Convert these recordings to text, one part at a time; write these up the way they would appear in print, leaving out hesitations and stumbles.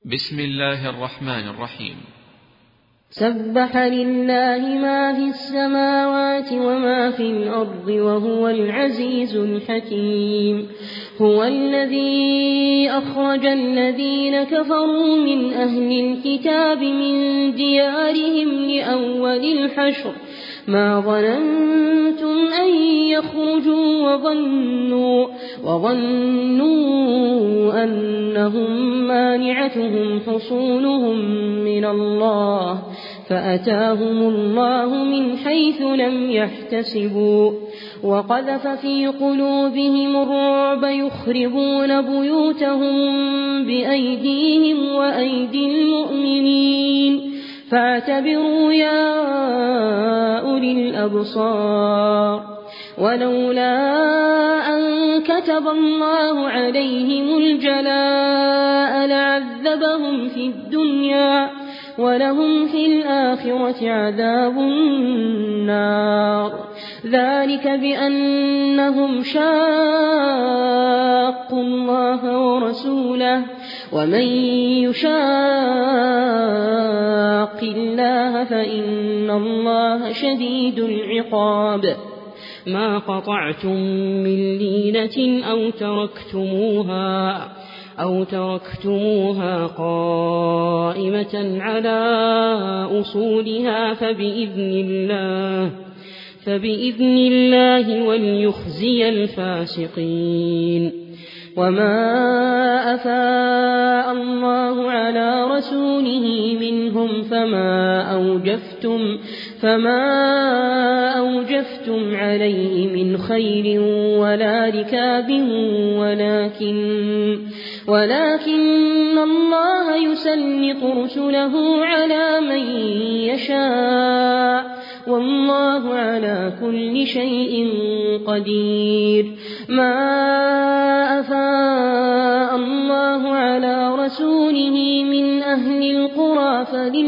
بسم الله الرحمن الرحيم. سبح لله ما في السماوات وما في الأرض وهو العزيز الحكيم. هو الذي أخرج الذين كفروا من أهل الكتاب من ديارهم لأول الحشر ما ظننتم أن يخرجوا وظنوا أنهم مانعتهم حصونهم من الله فأتاهم الله من حيث لم يحتسبوا وقذف في قلوبهم الرعب يخربون بيوتهم بأيديهم وأيدي المؤمنين فاعتبروا يا أولي الأبصار. ولولا أن كتب الله عليهم الجلاء لعذبهم في الدنيا ولهم في الآخرة عذاب النار ذلك بأنهم شاقوا الله ورسوله ومن يشاق الله فإن الله شديد العقاب. ما قطعتم من لينة أو تركتموها قائمة على أصولها فبإذن الله وليخزي الفاسقين. وما أفاء الله على رسوله منهم فما أوجفتم عليه من خيل ولا ركاب ولكن الله يسلط رسله على من يشاء والله على كل شيء قدير. ما أفاء الله على رسوله من أهل القرى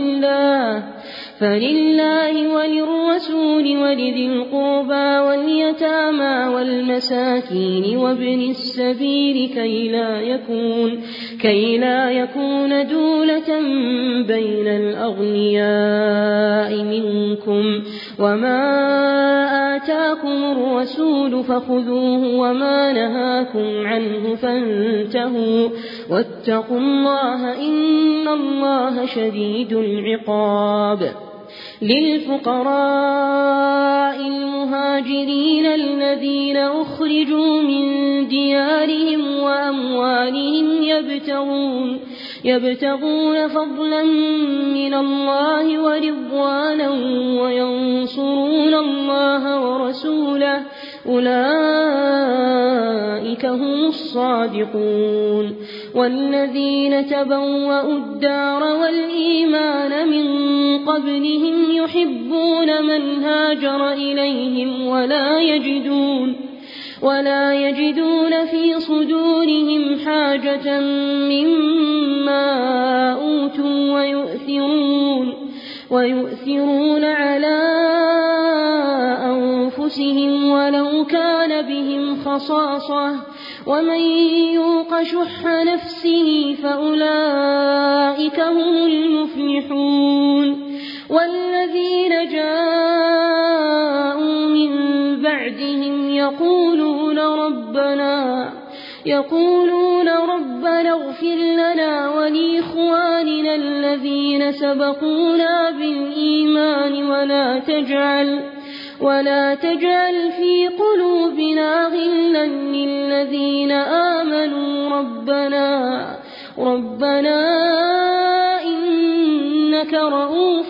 فلله وللرسول ولذي القربى واليتامى والمساكين وابن السبيل كي لا يكون دولة بين الأغنياء منكم. وما آتاكم الرسول فخذوه وما نهاكم عنه فانتهوا واتقوا الله إن الله شديد العقاب. للفقراء المهاجرين الذين أخرجوا من ديارهم وأموالهم يبتغون فضلا من الله ورضوانا وينصرون الله ورسوله أولئك هم الصادقون. والذين تبوأوا الدار والإيمان من قبلهم يحبون من هاجر إليهم ولا يجدون في صدورهم حاجة مما أوتوا ويؤثرون على أنفسهم ولو كان بهم خصاصة ومن يوق شح نفسه فأولئك هم المفلحون. والذين جاءوا من بعدهم يقولون ربنا اغفر لنا ولإخواننا الذين سبقونا بالإيمان ولا تجعل في قلوبنا غلا للذين آمنوا ربنا إنك رؤوف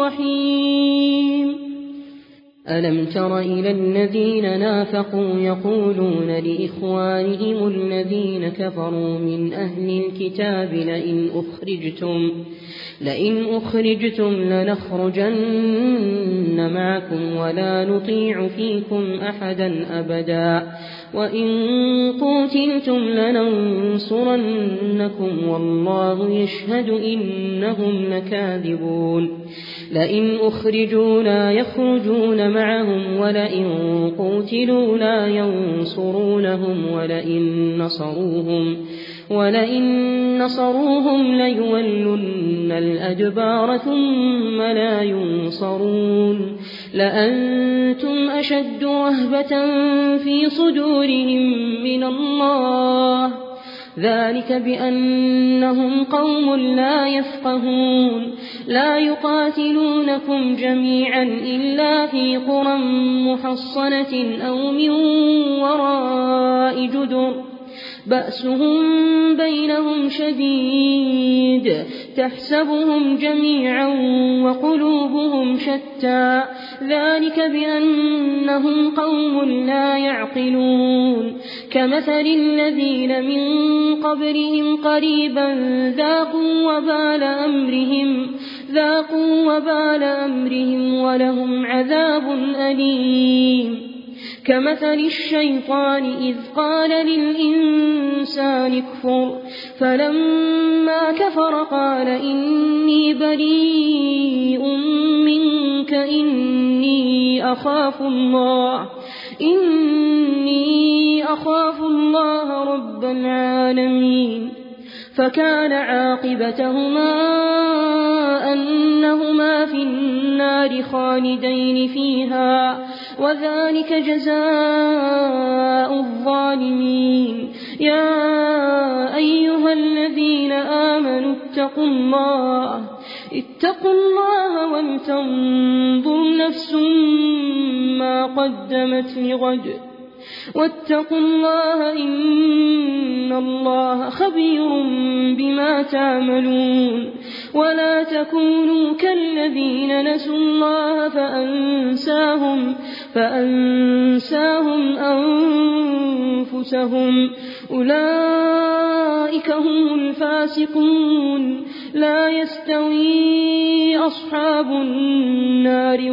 رحيم. ألم تر إلى الذين نافقوا يقولون لإخوانهم الذين كفروا من أهل الكتاب لئن أخرجتم لنخرجن معكم ولا نطيع فيكم أحدا أبدا وإن قتلتم لننصرنكم والله يشهد إنهم لكاذبون. لئن أخرجوا لا يخرجون معهم ولئن قتلوا لا ينصرونهم ولئن نصروهم ليولن الأدبار ثم لا ينصرون لأنتم أشد رهبة في صدورهم من الله ذلك بأنهم قوم لا يفقهون لا يقاتلونكم جميعا إلا في قرى محصنة أو من وراء جدر بأسهم بينهم شديد تحسبهم جميعا وقلوبهم شتى ذلك بأنهم قوم لا يعقلون كمثل الذين من قبلهم قريبا ذاقوا وبال أمرهم ولهم عذاب أليم كمثل الشيطان إذ قال للإنسان اكفر فلما كفر قال إني بريء منك إني أخاف الله رب العالمين فكان عاقبتهما أنهما في النار خالدين فيها وذلك جزاء الظالمين يا أيها الذين آمنوا اتقوا الله ولتنظر نفس ما قدمت لغد واتقوا الله إن الله خبير بما تعملون ولا تكونوا كالذين نسوا الله فأنساهم أنفسهم أولئك هم الفاسقون لا يستوي أصحاب النار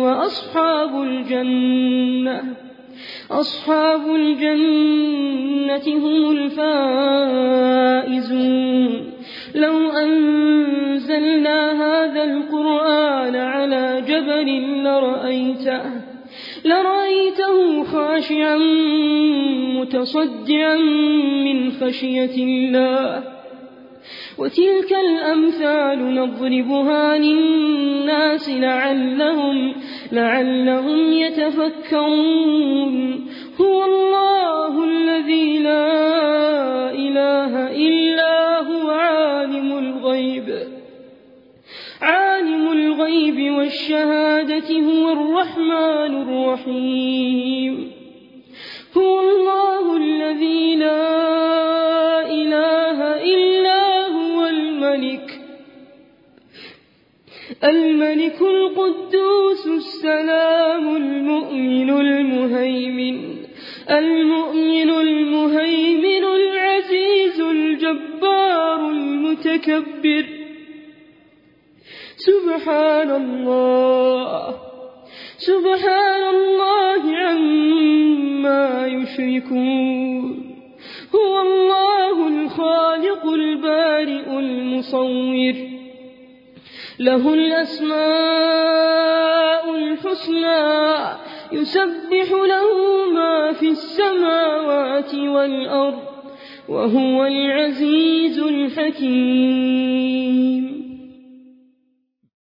أصحاب الجنة هم الفائزون لو أنزلنا هذا القرآن على جبل لرأيته خاشعا متصدعا من خشية الله وتلك الأمثال نضربها للناس لعلهم يتفكرون هو الله الذي لا إله إلا هو عالم الغيب والشهادة هو الرحمن الرحيم هو الله الذي لا إله إلا هو الملك القدوس السلام المؤمن المهيمن العزيز الجبار المتكبر سبحان الله عما يشركون هو الله الخالق البارئ المصور له الأسماء الحسنى يسبح له ما في السماوات والأرض وهو العزيز الحكيم